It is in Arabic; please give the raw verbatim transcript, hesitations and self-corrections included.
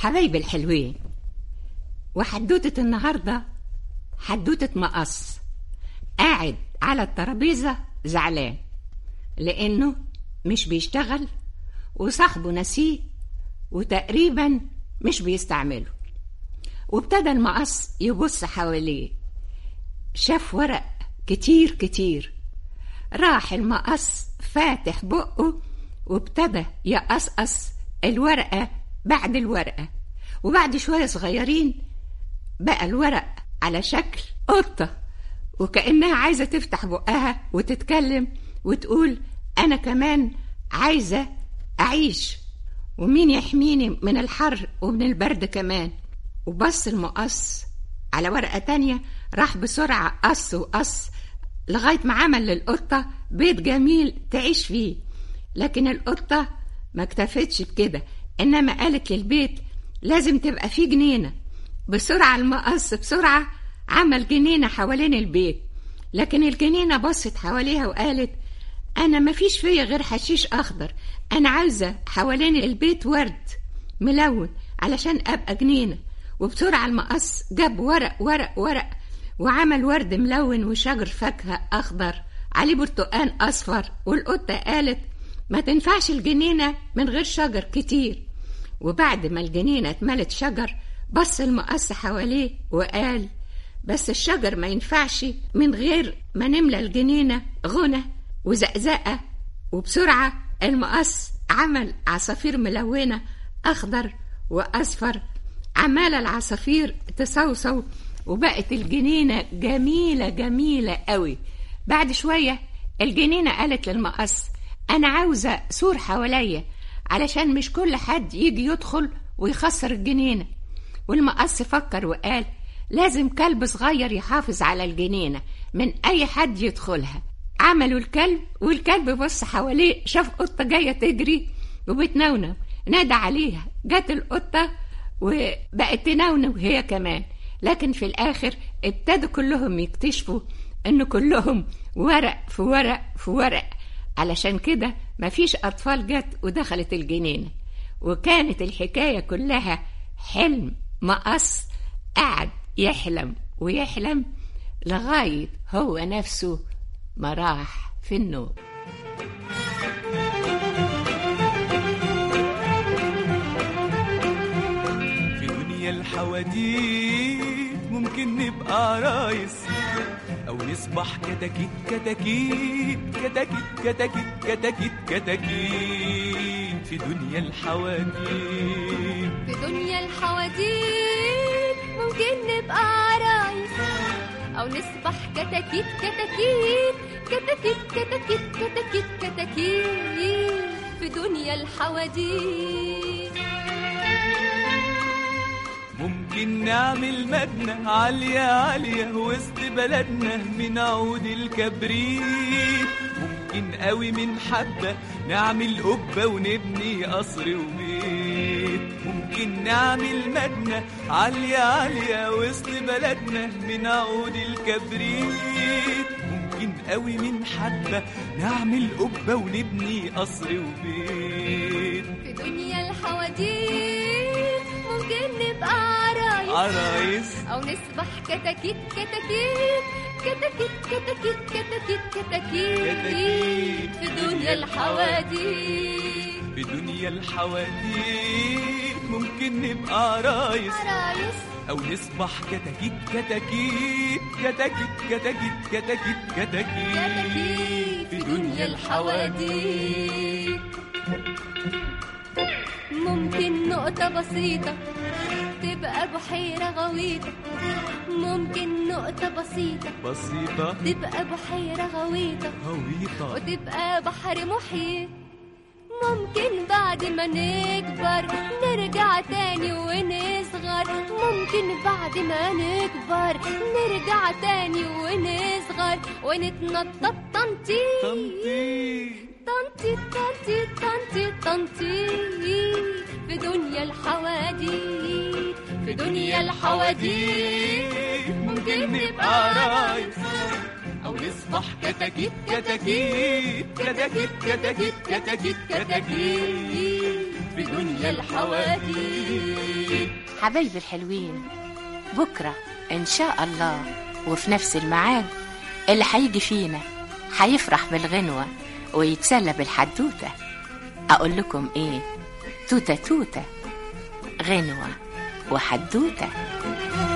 حبايبي الحلوين، وحدوتة النهاردة حدوتة مقص قاعد على الترابيزة زعلان لأنه مش بيشتغل وصاحبه نسيه وتقريبا مش بيستعمله. وابتدى المقص يبص حواليه، شاف ورق كتير كتير. راح المقص فاتح بقه وابتدى يقصقص الورقة بعد الورقة، وبعد شوية صغيرين بقى الورق على شكل قطة، وكأنها عايزة تفتح بقها وتتكلم وتقول أنا كمان عايزة أعيش، ومين يحميني من الحر ومن البرد كمان. وبص المقص على ورقة تانية، راح بسرعة قص وقص لغاية ما عمل للقطة بيت جميل تعيش فيه. لكن القطة ما اكتفتش بكده، إنما قالت للبيت لازم تبقى فيه جنينة. بسرعة المقص بسرعة عمل جنينة حوالين البيت، لكن الجنينة بصت حواليها وقالت أنا ما فيش فيا غير حشيش أخضر، أنا عاوزة حوالين البيت ورد ملون علشان أبقى جنينة. وبسرعة المقص جاب ورق ورق ورق وعمل ورد ملون وشجر فاكهة أخضر عليه برتقان أصفر. والقطة قالت ما تنفعش الجنينة من غير شجر كتير. وبعد ما الجنينة اتملت شجر، بص المقص حواليه وقال بس الشجر ما ينفعش من غير ما نملى الجنينة غنى وزقزقة. وبسرعة المقص عمل عصافير ملونة أخضر وأصفر، عمال العصافير تصوصو، وبقت الجنينة جميلة جميلة قوي. بعد شوية الجنينة قالت للمقص أنا عاوزة سور حواليا علشان مش كل حد يجي يدخل ويخسر الجنينة. والمقص فكر وقال لازم كلب صغير يحافظ على الجنينة من أي حد يدخلها. عملوا الكلب، والكلب بص حواليه شاف قطة جاية تجري وبتنونو، نادى عليها، جت القطة وبقت تنونو هي كمان. لكن في الآخر ابتدوا كلهم يكتشفوا إن كلهم ورق في ورق في ورق، علشان كده مفيش أطفال جت ودخلت الجنينة. وكانت الحكاية كلها حلم مقص قعد يحلم ويحلم لغاية هو نفسه ما راح في النوم. في دنيا الحواديت ممكن نبقى عرايس أو نصبح كتاكيت كتاكيت كتاكيت كتاكيت كتاكيت كتاكيت. في دنيا الحواديت في دنيا الحواديت ممكن نبقى عرايس أو نصبح كتاكيت كتاكيت كتاكيت كتاكيت كتاكيت كتاكيت. في دنيا الحواديت ممكن نعمل مبنى عالية عالية وسط بلدنا من عود الكبريت. ممكن قوي من حبة نعمل قبة ونبني قصر وبيت. ممكن نعمل مبنى عالية عالية وسط بلدنا من عود الكبريت. ممكن قوي من حبة نعمل قبة ونبني قصر وبيت. في دنيا الحواديت ممكن نبقى عرايس عرايس أو نصبح كتاكيت كتاكيت كتاكيت كتاكيت كتاكيت كتاكيت. في دنيا الحواديت في دنيا الحواديت ممكن نبقى عرايس عرايس أو نصبح كتاكيت كتاكيت كتاكيت كتاكيت كتاكيت كتاكيت. في دنيا الحواديت ممكن نقطة بسيطة تبقى بحيرة غويطة. ممكن نقطة بسيطة بسيطة تبقى بحيرة غويطة غويطة وتبقى بحر محيط. ممكن بعد ما نكبر نرجع تاني ونصغر. ممكن بعد ما نكبر نرجع تاني ونصغر ونتنطط تنطيط تنطيط تنطيط تنطيط تنطيط تنطيط. في دنيا الحواديت في دنيا الحواديت ممكن نبقى عرايس أو نصبح كتاكيت كتاكيت كتاكيت كتاكيت كتاكيت كتاكيت. في دنيا الحواديت حبايبي الحلوين، بكرة إن شاء الله وفي نفس الميعاد اللي هيجي فينا هيفرح بالغنوة ويتسلى بالحدوتة. أقول لكم إيه؟ توتة توتة، غنوة وحدوتة.